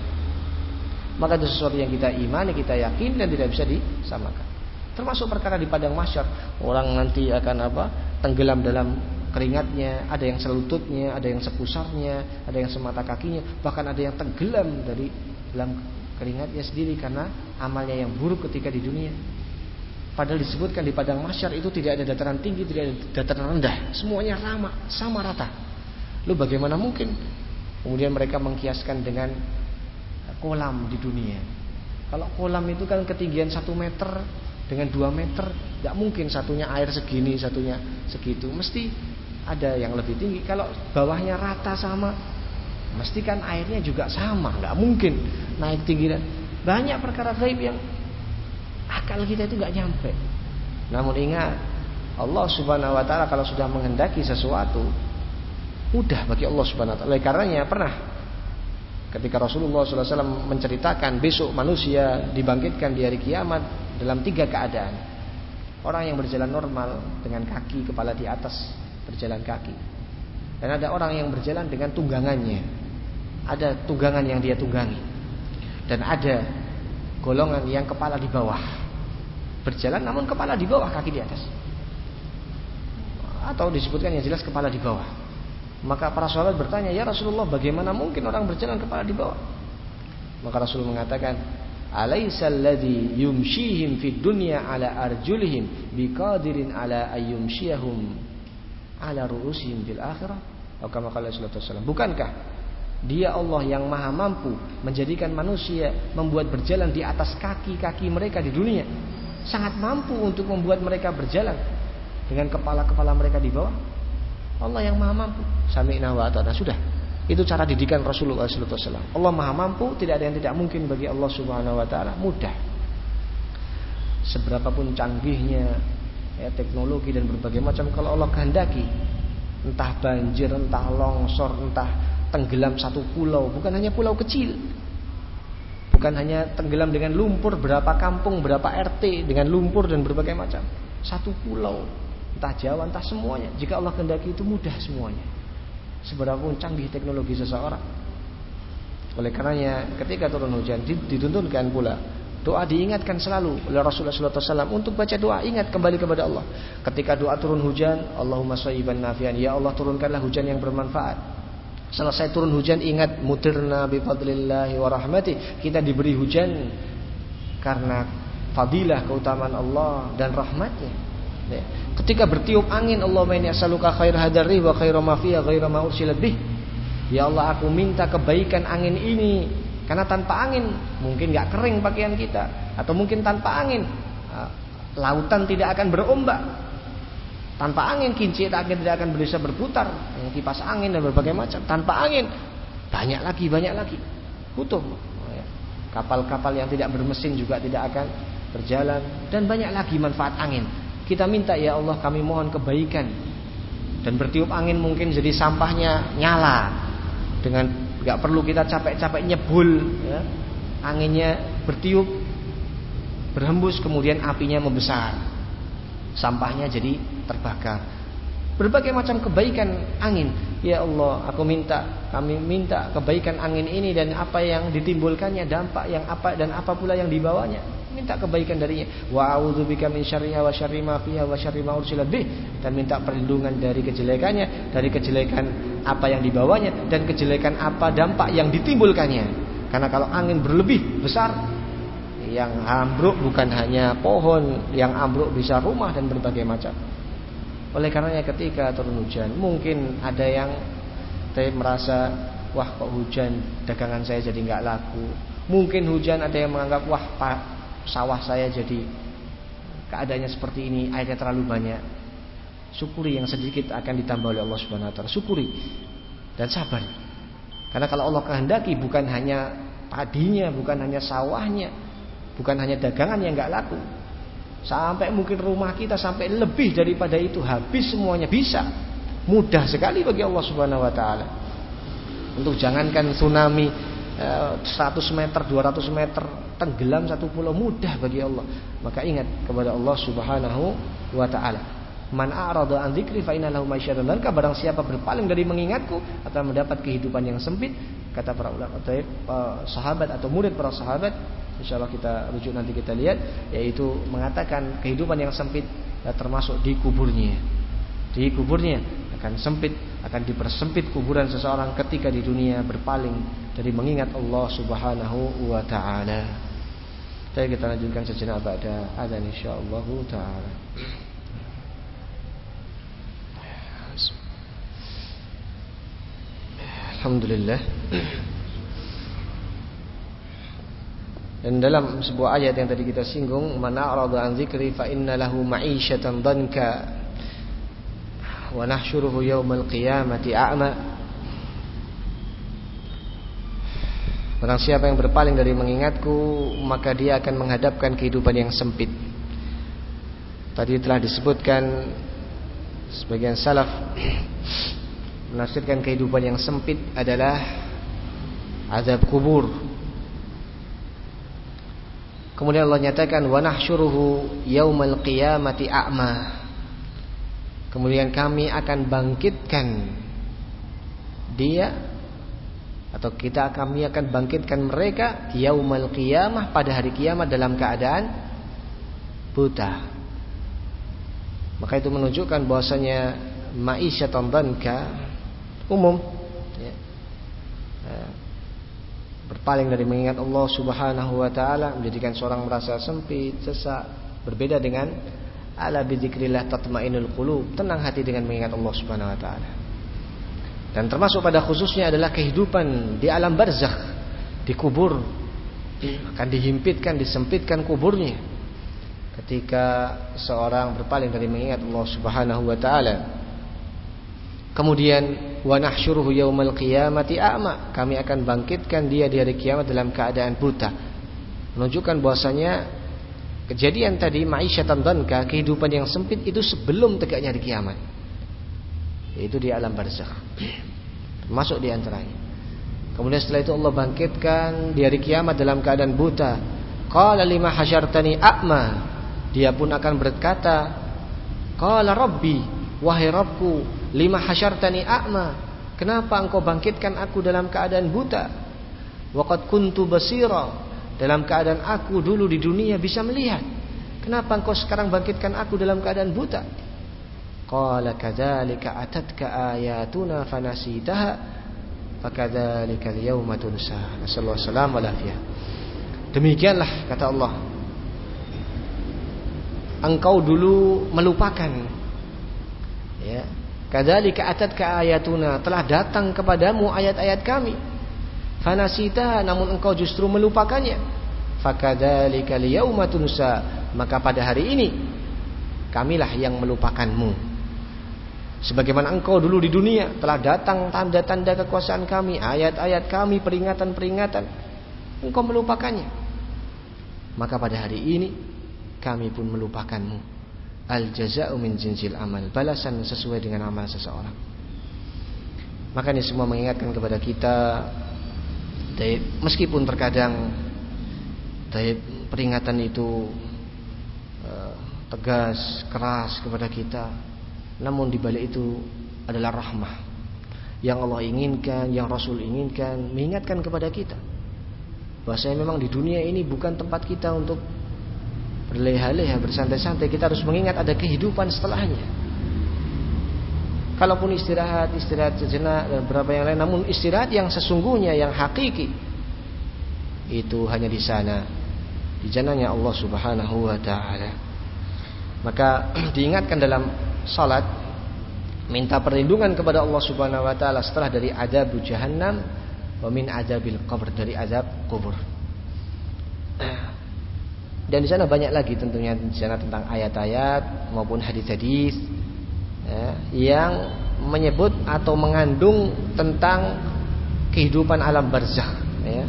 Maka itu sesuatu yang kita imani, kita yakin dan tidak bisa disamakan. Termasuk perkara di padang mahsyar, orang nanti akan apa? Tenggelam dalam keringatnya, ada yang selututnya, ada yang sepusarnya, ada yang semata kakinya, bahkan ada yang tenggelam dari dalam keringatnya sendiri karena amalnya yang buruk ketika di dunia. Padahal disebutkan di padang mahsyar itu tidak ada dataran tinggi, tidak ada dataran rendah, semuanya sama, sama rata. Lalu bagaimana mungkin kemudian mereka mengkiaskan dengan kolam di dunia? Kalau kolam itu kan ketinggian satu meter dengan dua meter, tidak mungkin satunya air segini, satunya segitu. Mesti ada yang lebih tinggi. Kalau bawahnya rata sama, mesti kan airnya juga sama. Tidak mungkin naik tinggi. Banyak perkara gaib yang akal kita itu tidak nyampe. Namun ingat, Allah Subhanahu Wa Taala kalau sudah menghendaki sesuatu, mudah bagi Allah Subhanahu Wa Taala. Oleh karenanya pernah ketika Rasulullah shallallahu alaihi wasallam menceritakan besok manusia dibangkitkan di hari kiamat dalam tiga keadaan. Orang yang berjalan normal dengan kaki kepala di atas, berjalan kaki. Dan ada orang yang berjalan dengan tunggangannya, ada tunggangan yang dia tunggangi. Dan ada golongan yang kepala di bawah, berjalan namun kepala di bawah, kaki di atas. Atau disebutkan yang jelas kepala di bawah. Maka para sahabat bertanya, ya Rasulullah, bagaimana mungkin orang berjalan kepala di bawah? Maka Rasul mengatakan, alaisal ladzi yumshihim fid dunya ala arjulihim biqadirin ala ayyumshiyahum ala ru'usihim fil akhirah? Atau kama qala sallallahu alaihi wasallam, bukankah Dia Allah yang maha mampu menjadikan manusia membuat berjalan di atas kaki-kaki mereka di dunia, sangat mampu untuk membuat mereka berjalan dengan kepala-kepala mereka di bawah. Allah yang maha mampu. Sami'na wa ata'na. Sudah. Itu cara didikan Rasulullah sallallahu alaihi wasallam. Allah maha mampu, tidak ada yang tidak mungkin bagi Allah Subhanahu wa taala. Mudah. Seberapapun canggihnya ya, teknologi dan berbagai macam, kalau Allah kehendaki, entah banjir, entah longsor, entah tenggelam satu pulau, bukan hanya pulau kecil, bukan hanya tenggelam dengan lumpur, berapa kampung, berapa R T dengan lumpur dan berbagai macam, satu pulau, entah Jawa, entah semuanya, jika Allah kehendaki itu mudah semuanya, seberapapun canggih teknologi seseorang. Oleh karenanya ketika turun hujan dituntunkan pula doa, diingatkan selalu oleh Rasulullah sallallahu alaihi wasallam untuk baca doa, ingat kembali kepada Allah. Ketika doa turun hujan, Allahumma shayyiban nafi'an, ya Allah turunkanlah hujan yang bermanfaat. Selesai turun hujan, ingat mutirna bi fadlillahi wa rahmati, kita diberi hujan karena fadilah, keutamaan Allah dan rahmatnya. Ya. Ketika bertiup angin, Allahumma inni as'aluka khair hadzal rih wa khaira ma fiha ghaira ma ursilat bih. Ya Allah, aku minta kebaikan angin ini, karena tanpa angin mungkin enggak kering pakaian kita. Atau mungkin tanpa angin lautan tidak akan berombak. Tanpa angin kincir angin tidak akan bisa berputar, kipas angin dan berbagai macam. Tanpa angin banyak lagi, banyak lagi. Butuh kapal-kapal yang tidak bermesin juga tidak akan berjalan, dan banyak lagi manfaat angin. Kita minta ya Allah, kami mohon kebaikan. Dan bertiup angin mungkin jadi sampahnya nyala, dengan nggak perlu kita capek-capek nyebul, ya. Anginnya bertiup, berhembus, kemudian apinya membesar, sampahnya jadi terbakar. Berbagai macam kebaikan angin. Ya Allah, aku minta, kami minta kebaikan angin ini dan apa yang ditimbulkannya, dampak yang apa dan apa pula yang dibawanya. Minta kebaikan darinya. Wa a'udzubika min syarriha wa syarri ma fiha wa syarri ma ursilat bih. Dan minta perlindungan dari kejelekannya, dari kejelekan apa yang dibawanya dan kejelekan apa dampak yang ditimbulkannya. Karena kalau angin berlebih besar, yang ambruk bukan hanya pohon, yang ambruk bisa rumah dan berbagai macam. Oleh karenanya ketika turun hujan, mungkin ada yang merasa, wah kok hujan, dagangan saya jadi nggak laku. Mungkin hujan ada yang menganggap, wah pak, sawah saya jadi keadaannya seperti ini, airnya terlalu banyak. Syukuri yang sedikit akan ditambah oleh Allah Subhanahu Wa Taala. Syukuri dan sabar. Karena kalau Allah kehendaki, bukan hanya padinya, bukan hanya sawahnya, bukan hanya dagangan yang nggak laku, sampai mungkin rumah kita, sampai lebih daripada itu, habis semuanya bisa. Mudah sekali bagi Allah Subhanahu Wa Taala. Untuk jangankan tsunami seratus meter, dua ratus meter, tenggelam satu pulau, mudah bagi Allah. Maka ingat kepada Allah Subhanahu Wa Taala. Man a'rada an dzikri fa inna lahu ma'isyatan dhanka. Barang siapa berpaling dari mengingatku akan mendapat kehidupan yang sempit. Kata para ulama, atau sahabat atau murid para sahabat, insyaallah kita rujuk nanti kita lihat, yaitu mengatakan kehidupan yang sempit ya, termasuk di kuburnya. Di kuburnya akan sempit, akan dipersempit kuburan seseorang ketika di dunia berpaling dari mengingat Allah Subhanahu Wa Taala. Jadi kita lanjutkan sejenak pada adzan insyaallah taala. Alhamdulillah. Dan dalam sebuah ayat yang tadi kita singgung, man a'rada an dzikri fa inna lahu ma'isyatan dhanka wa nahsyuruhu yaumal qiyamati a'ma. Barang siapa yang berpaling dari mengingatku, maka dia akan menghadapkan kehidupan yang sempit. Tadi telah disebutkan sebagian salaf menafsirkan kehidupan yang sempit adalah azab kubur. Kemudian Allah nyatakan wa nahsyuruhu yaumal qiyamati a'ma. Kemudian kami akan bangkitkan dia, atau kita kami akan bangkitkan mereka yaumal qiyamah, pada hari kiamat dalam keadaan buta. Maka itu menunjukkan bahwasanya ma'isyatan dhanka umum, ya. Berpaling dari mengingat Allah Subhanahu Wa Taala menjadikan seorang merasa sempit, sesak. Berbeda dengan ala bidzikrillah tatmainul qulub, tenang hati dengan mengingat Allah Subhanahu Wa Taala. Dan termasuk pada khususnya adalah kehidupan di alam barzakh, di kubur, akan dihimpitkan, disempitkan kuburnya ketika seorang berpaling dari mengingat Allah Subhanahu Wa Taala. Kemudian wa nahsyuruhu yaumal qiyamati a'ma, kami akan bangkitkan dia di hari kiamat dalam keadaan buta. Menunjukkan bahwasanya kejadian tadi ma'isyatan dhanka, kehidupan yang sempit, itu sebelum tegaknya hari kiamat, yaitu di alam barzakh, termasuk di antaranya. Kemudian setelah itu Allah bangkitkan di hari kiamat dalam keadaan buta. Qala lima hasyartani a'ma, dia pun akan berkata, qala rabbi, wahai Rabbku, lima hasyartani a'ma, kenapa engkau bangkitkan aku dalam keadaan buta? Waqad kuntu basira, dalam keadaan aku dulu di dunia bisa melihat. Kenapa engkau sekarang bangkitkan aku dalam keadaan buta? Qala kadzalika atatka ayatuna fanasitaha fakadzalika al-yauma tunsa. Nasallahu salam wal afiyah. Demikianlah kata Allah, engkau dulu melupakan, ya. Kadzalika atatka ayatuna, telah datang kepadamu ayat-ayat kami. Fanasita, namun engkau justru melupakannya. fakadzalika al-yauma tunsa, maka pada hari ini kamilah yang melupakanmu. Sebagaimana engkau dulu di dunia telah datang tanda-tanda kekuasaan kami, ayat-ayat kami, peringatan-peringatan, engkau melupakannya, maka pada hari ini kami pun melupakanmu. Al-jaza'u min jinsil amal, balasan sesuai dengan amal seseorang. Maka ini semua mengingatkan kepada kita, meskipun terkadang peringatan itu tegas, keras kepada kita, namun di balik itu adalah rahmah yang Allah inginkan, yang Rasul inginkan, mengingatkan kepada kita bahwasanya memang di dunia ini bukan tempat kita untuk berleha-leha, bersantai-santai. Kita harus mengingat ada kehidupan setelahnya. Kalaupun istirahat, istirahat sejenak dan beberapa yang lain, namun istirahat yang sesungguhnya, yang hakiki, itu hanya di sana, di jannahnya Allah Subhanahu wa taala. Maka diingatkan dalam salat, minta perlindungan kepada Allah Subhanahu wa taala setelah dari azab jahannam, wa min azabil qabr, dari azab kubur. Dan di sana banyak lagi tentunya, di sana tentang ayat-ayat maupun hadis-hadis ya, yang menyebut atau mengandung tentang kehidupan alam barzakh ya.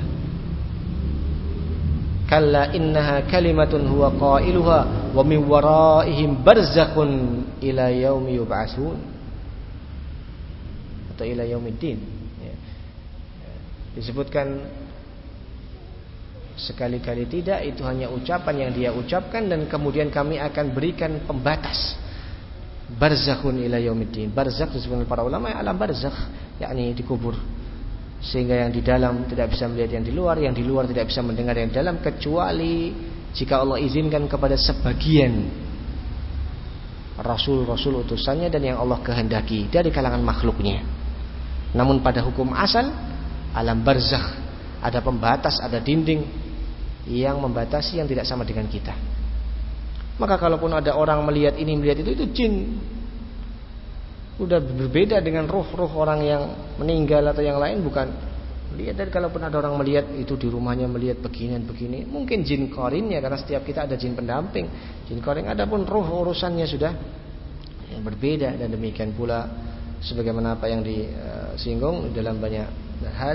Kalla innaha kalimatun huwa qailuha wa min waraihim barzakhun ila yaumi yub'atsun, atau ila yaumiddin ya. Disebutkan sekali-kali tidak, itu hanya ucapan yang dia ucapkan, dan kemudian kami akan berikan pembatas barzakhun ila yaumiddin. Barzakh disebutkan para ulama alam barzakh, yakni di kubur, sehingga yang di dalam tidak bisa melihat yang di luar, yang di luar tidak bisa mendengar yang di dalam, kecuali jika Allah izinkan kepada sebagian rasul-rasul utusannya dan yang Allah kehendaki dari kalangan makhluknya. Namun pada hukum asal alam barzakh ada pembatas, ada dinding yang membatasi yang tidak sama dengan kita. Maka kalaupun ada orang melihat ini, melihat itu, itu jin. Udah berbeda dengan ruh-ruh orang yang meninggal atau yang lain, bukan lihat. Dan kalaupun ada orang melihat itu di rumahnya, melihat beginian begini, mungkin jin qarinnya, karena setiap kita ada jin pendamping, jin qarin. Adapun ruh urusannya sudah yang berbeda. Dan demikian pula sebagaimana apa yang disinggung dalam banyak hal,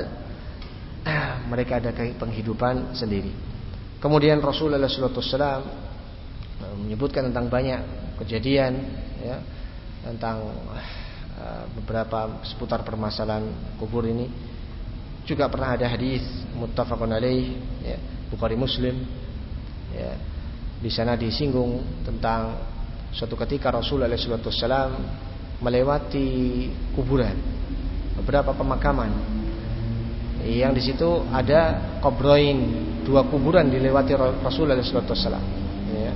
mereka ada penghidupan sendiri. Kemudian Rasulullah shallallahu alaihi wasallam menyebutkan tentang banyak kejadian ya, tentang uh, beberapa seputar permasalahan kubur ini. Juga pernah ada hadis muttafaqun alaih ya, Bukhari Muslim ya. Di sana disinggung tentang suatu ketika Rasulullah shallallahu alaihi wasallam melewati kuburan, beberapa pemakaman yang di situ ada kubroin, dua kuburan dilewati Rasulullah shallallahu alaihi wasallam ya.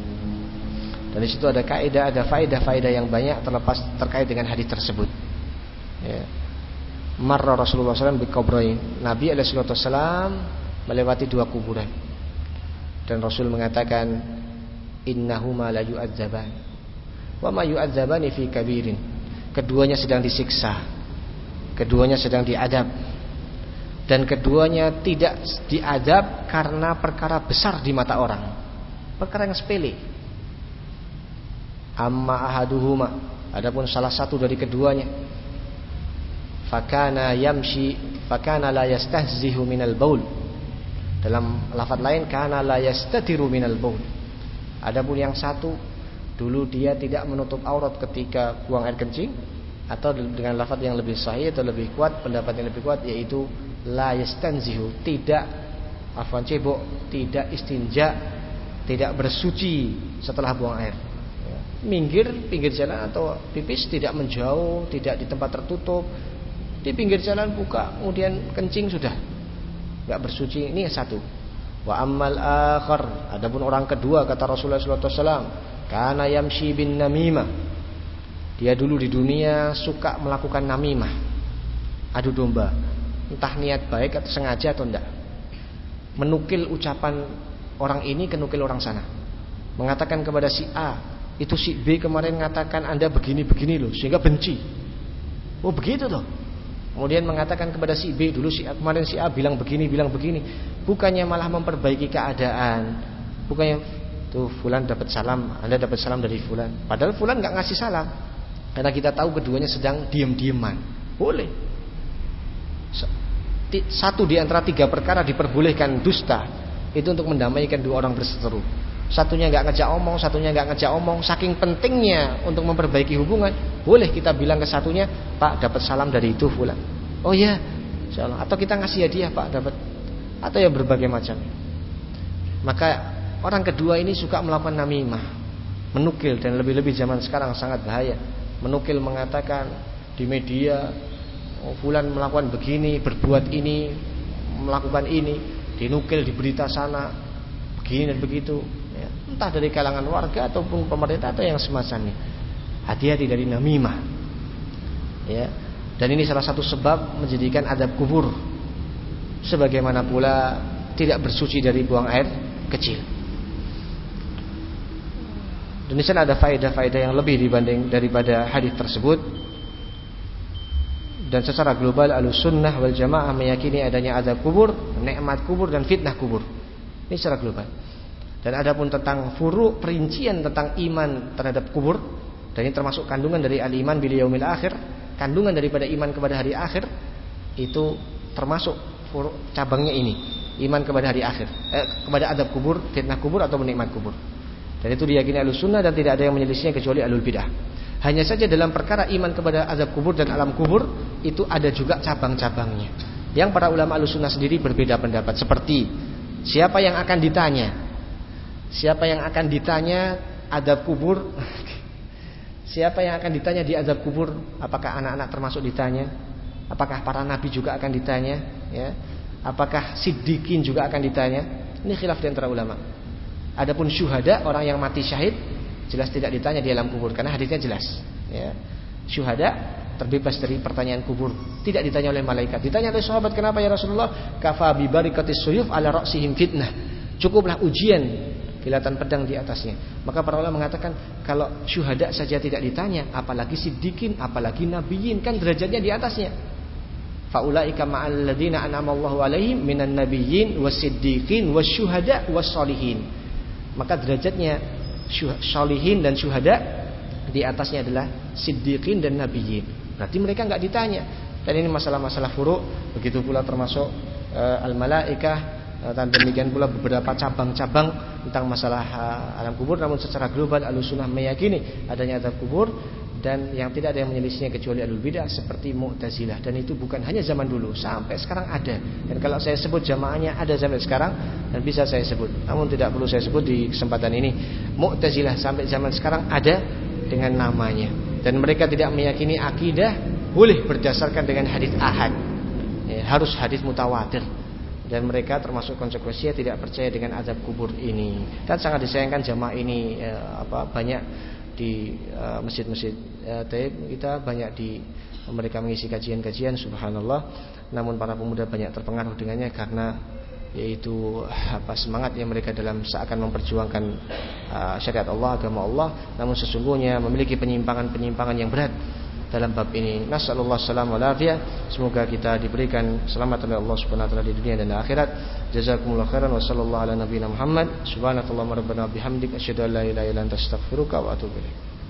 Dan di situ ada kaidah, ada faedah-faedah yang banyak terlepas terkait dengan hadis tersebut. Ya. Marra Rasulullah shallallahu alaihi wasallam bi kubroin, Nabi alaihi wasallam melewati dua kuburan, dan Rasul mengatakan innahuma la yu'adzaban wa ma yu'adzabani fi kabirin. Keduanya sedang disiksa, keduanya sedang diadab, dan keduanya tidak diadab karena perkara besar di mata orang, perkara yang sepele. Amma ahaduhuma, adapun salah satu dari keduanya, fakana yamshi fakana la yastahzihu minal baul, dalam lafaz lain kana la yastatiru minal baul. Adapun yang satu, dulu dia tidak menutup aurat ketika buang air kencing, atau dengan lafaz yang lebih sahih atau lebih kuat, pendapat yang lebih kuat, yaitu la yastanzihu, tidak afwan cebok, tidak istinja, tidak bersuci setelah buang air. Minggir pinggir jalan atau pipis tidak menjauh, tidak di tempat tertutup, di pinggir jalan buka kemudian kencing, sudah enggak bersuci. Ini satu. Wa ammal akhar, adapun orang kedua, kata Rasulullah sallallahu alaihi wasallam, kana yamshi bin namimah, dia dulu di dunia suka melakukan namimah, adu domba, entah niat baik atau sengaja atau enggak, menukil ucapan orang ini ke nukil orang sana, mengatakan kepada si A, itu si B kemarin mengatakan Anda begini-begini loh, sehingga benci. Oh begitu toh. Kemudian mengatakan kepada si B, dulu si A, kemarin si A bilang begini, bilang begini. Bukannya malah memperbaiki keadaan. Bukannya, tuh fulan dapat salam, Anda dapat salam dari fulan. Padahal fulan gak ngasih salam. Karena kita tahu keduanya sedang diam-diaman. Boleh. Satu di antara tiga perkara diperbolehkan dusta. Itu untuk mendamaikan dua orang berseteru. Satunya gak ngejak omong, satunya gak ngejak omong. Saking pentingnya untuk memperbaiki hubungan, boleh kita bilang ke satunya, Pak dapat salam dari itu fulan. Oh iya, insyaallah. Atau kita ngasih hadiah, Pak dapat. Atau ya berbagai macam. Maka orang kedua ini suka melakukan namimah, menukil, dan lebih-lebih zaman sekarang sangat bahaya. Menukil, mengatakan di media, oh, fulan melakukan begini, berbuat ini, melakukan ini, dinukil di berita sana, begini dan begitu. Entah dari kalangan warga ataupun pemerintah atau yang semacamnya. Hati-hati dari namimah. Ya. Dan ini salah satu sebab menjadikan adab kubur. Sebagaimana pula tidak bersuci dari buang air kecil. Dan di sana ada faedah-faedah yang lebih dibanding daripada hadis tersebut. Dan secara global Ahlussunnah wal Jamaah meyakini adanya adab kubur, nikmat kubur dan fitnah kubur. Ini secara global. Dan adapun tentang furu' perincian tentang iman terhadap kubur, dan ini termasuk kandungan dari al-iman bil yaumil akhir, kandungan daripada iman kepada hari akhir, itu termasuk furu' cabangnya ini, iman kepada hari akhir, eh, kepada adab kubur, fitnah kubur atau nikmat kubur. Dan itu diyakini Ahlussunnah dan tidak ada yang menyelisihinya kecuali Ahlul Bidah. Hanya saja dalam perkara iman kepada azab kubur dan alam kubur itu ada juga cabang-cabangnya. Yang para ulama Ahlussunnah sendiri berbeda pendapat, seperti siapa yang akan ditanya? Siapa yang akan ditanya azab kubur? Siapa yang akan ditanya di azab kubur? Apakah anak-anak termasuk ditanya? Apakah para nabi juga akan ditanya? Ya. Apakah siddiqin juga akan ditanya? Ini khilaf di antara ulama. Adapun syuhada, orang yang mati syahid, jelas tidak ditanya di alam kubur karena hadisnya jelas. Ya. Syuhada terbebas dari pertanyaan kubur, tidak ditanya oleh malaikat. Ditanya oleh sahabat, kenapa ya Rasulullah? Kafa bi barikatis suyuf ala ra'sihim fitnah. Cukuplah ujian kilatan pedang di atasnya. Maka para ulama mengatakan kalau syuhada saja tidak ditanya, apalagi siddiqin, apalagi nabiyin, kan derajatnya di atasnya. Faulaika ma'al ladzina an'ama Allahu 'alaihim minan nabiyyin wasiddiqin wasyuhada wassalihin. Maka derajatnya syalihin dan syuhada di atasnya adalah siddiqin dan nabiyyin. Berarti mereka enggak ditanya. Dan ini masalah-masalah furu', begitu pula termasuk uh, al-malaikah. Dan demikian pula beberapa cabang-cabang tentang masalah uh, alam kubur. Namun secara global Ahlussunnah meyakini adanya azab kubur, dan yang tidak ada yang menyelisihinya kecuali Ahlul Bidah seperti Mu'tazilah. Dan itu bukan hanya zaman dulu, sampai sekarang ada. Dan kalau saya sebut jamaahnya ada sampai sekarang, dan bisa saya sebut, namun tidak perlu saya sebut di kesempatan ini. Mu'tazilah sampai zaman sekarang ada dengan namanya. Dan mereka tidak meyakini akidah boleh berdasarkan dengan hadis ahad, ya, harus hadis mutawatir. Dan mereka termasuk konsekuensinya tidak percaya dengan azab kubur ini. Dan sangat disayangkan jamaah ini ya, apa banyak di uh, masjid-masjid uh, taib kita, banyak di mereka mengisi kajian-kajian, subhanallah. Namun para pemuda banyak terpengaruh dengannya karena yaitu apa semangatnya mereka dalam seakan memperjuangkan uh, syariat Allah, agama Allah, namun sesungguhnya memiliki penyimpangan-penyimpangan yang berat dalam bab ini. Nasallallahu salam wal afiyah. Semoga kita diberikan selamat oleh Allah Subhanahu wa taala di dunia dan di akhirat. Jazakumullahu khairan wa sallallahu ala nabiyina Muhammad. Subhanakallahumma rabbana bihamdika asyhadu an la ilaha illa anta astaghfiruka wa atubu ilaik.